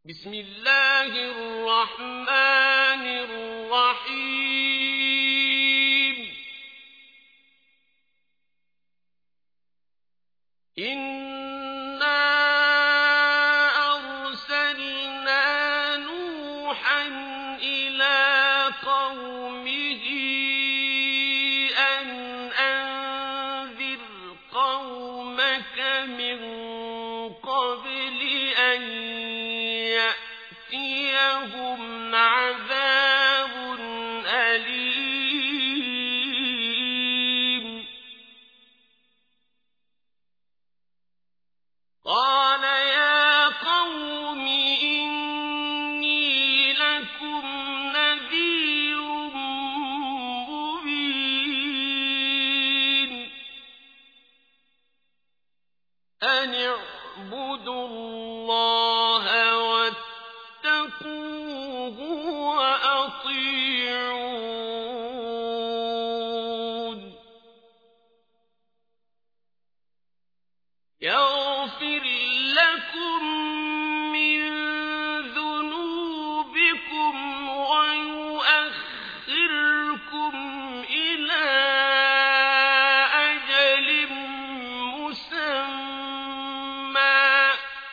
بسم الله الرحمن الرحيم إنا أرسلنا نوحا إلى قومه أن أنذر قومك من قبل أن يأتيهم عذاب أليم قال يا قوم إني لكم نذير مبين أن اعبدوا الله واتقوه وأطيعون يغفر لكم من ذنوبكم ويؤخركم إلى أجل مسمى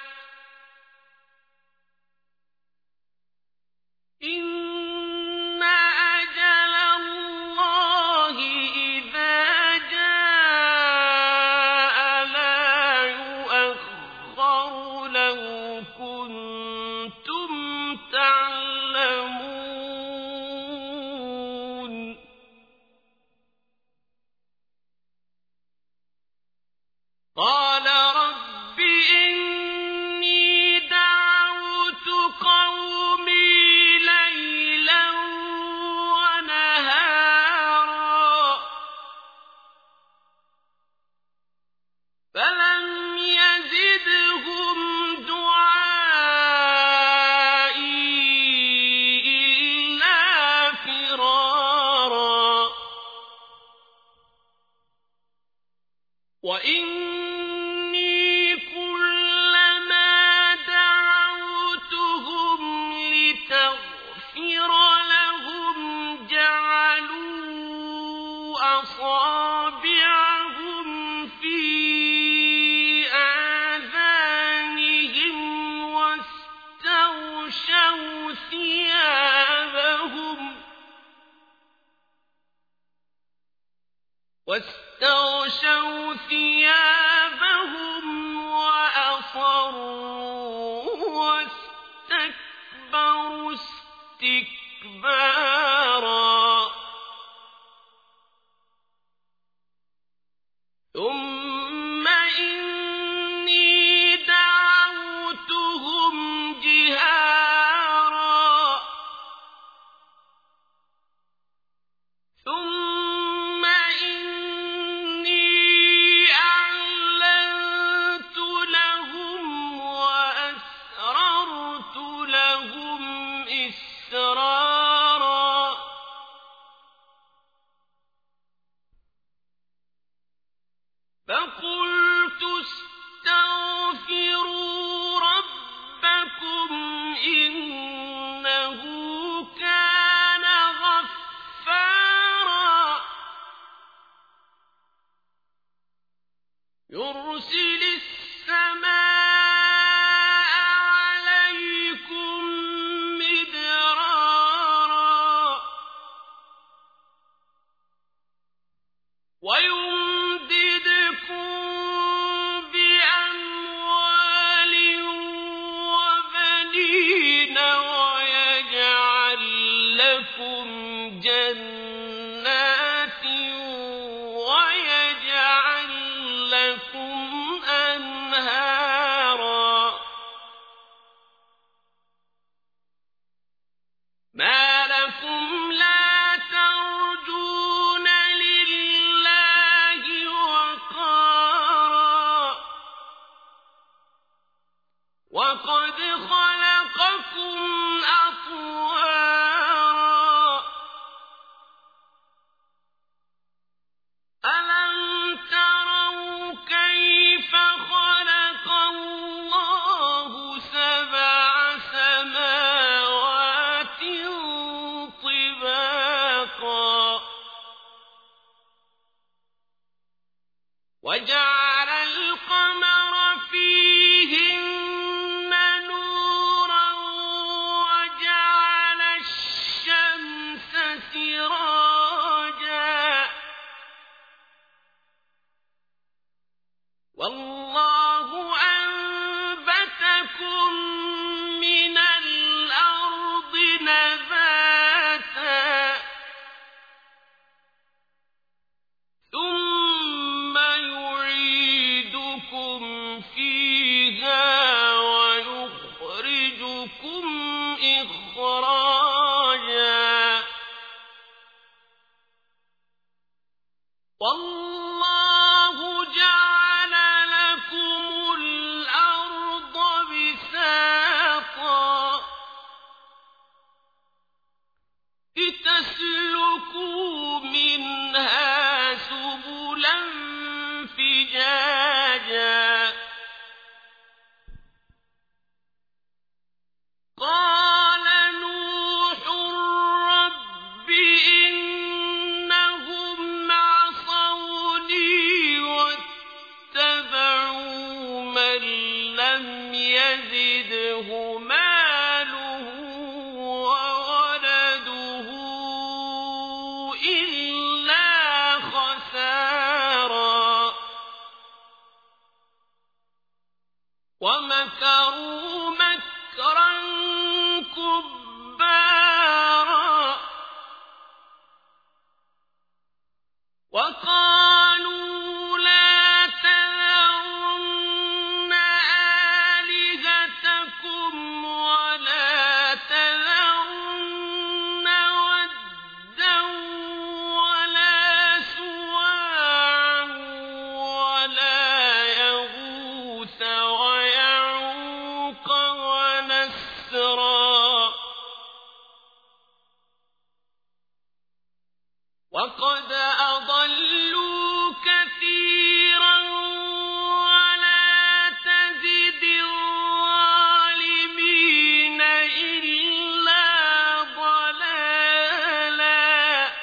إن أجل الله إذا جاء لا يؤخر لو كنتم تعلمون قال رب إني دعوت قومي ليلا ونهارا فلم يزدهم دعائي إلا فرارا وإني كلما دعوتهم لتغفر لهم جعلوا أصابعهم في آذانهم واستغشوا ثيابهم وأصروا واستكبروا استكبارا ثم إني دعوتهم جهارا ثم إني أعلنت لهم وأسررت لهم إسرارا فقلت استغفروا ربكم إنه كان غفارا يرسل السماء عليكم مدرارا ويمددكم بأموال وبنين ويجعل لكم جنات ويجعل لكم أنهارا ما لكم لا ترجون لله وقارا وقد خلقكم أطوارا ألم تروا كيف خلق الله سبع سماوات وجعل القمر فيهن نورا وجعل الشمس سراجا والله أنبتكم من الأرض نباتا ثم يعيدكم فيها ويخرجكم إخراجا والله جعل لكم الأرض بساطا لتسلكوا منها سبلا فجاجا قال نوح رب إنهم عصوني واتبعوا من لم يزده ماله وولده إلا خسارا ومكروا مكرا كبارا وقالوا لا تذرن آلهتكم ولا تذرن ودا ولا سواعا ولا يغوث ويعوق ونسرا وقد أضلوا كثيرا ولا تزد الظالمين إلا ضلالا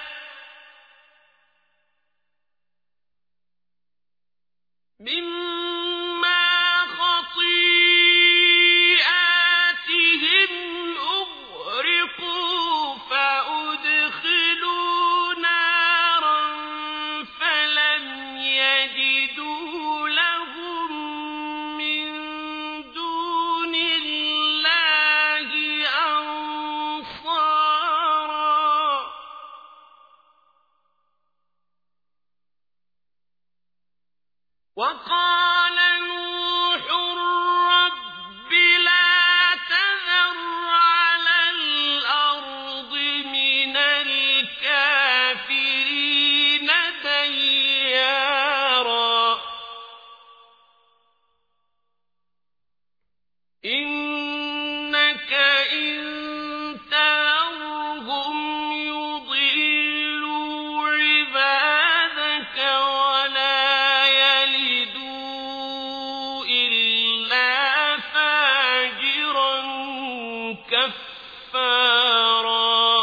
مما خطيئاتهم أغرقوا فأدخلوا نارا فلم يجدوا لهم من دون الله أنصارا وقال نوح رب لا تذر على الأرض من الكافرين ديارا إنك إن تذرهم يضلوا عبادك ولا يلدوا إلا فاجرا كفارا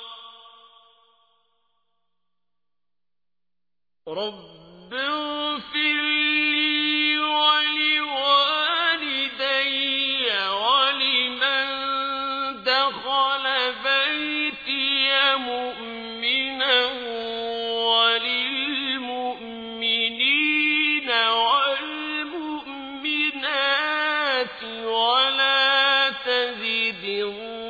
رب اغفر لي ولوالدي ولمن دخل بيتي مؤمنا وللمؤمنين والمؤمنات ولا تزد